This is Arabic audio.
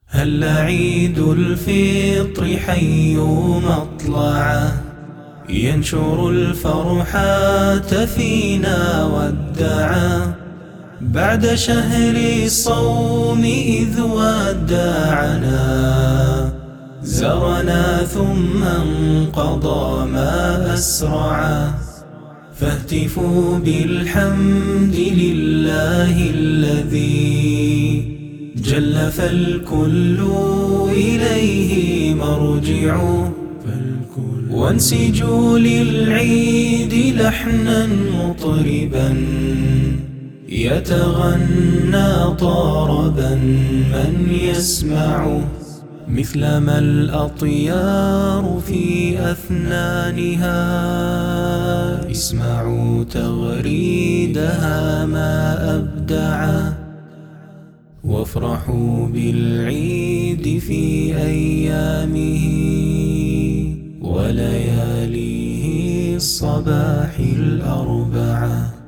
هل عيد الفطر حي مطلعه، ينشر الفرحات فينا والدعا، بعد شهر الصوم إذ ودعنا، زرنا ثم انقضى ما أسرعا، فاهتفوا بالحمد لله الذي جل فالكل إليه مرجع، وانسجوا للعيد لحنا مطربا يتغنى طربا من يسمع، مثلما الأطيار في أثنانها، اسمعوا تغريدها ما أبدعا، وافرحوا بالعيد في أيامه ولياليه الصباح الأربعة.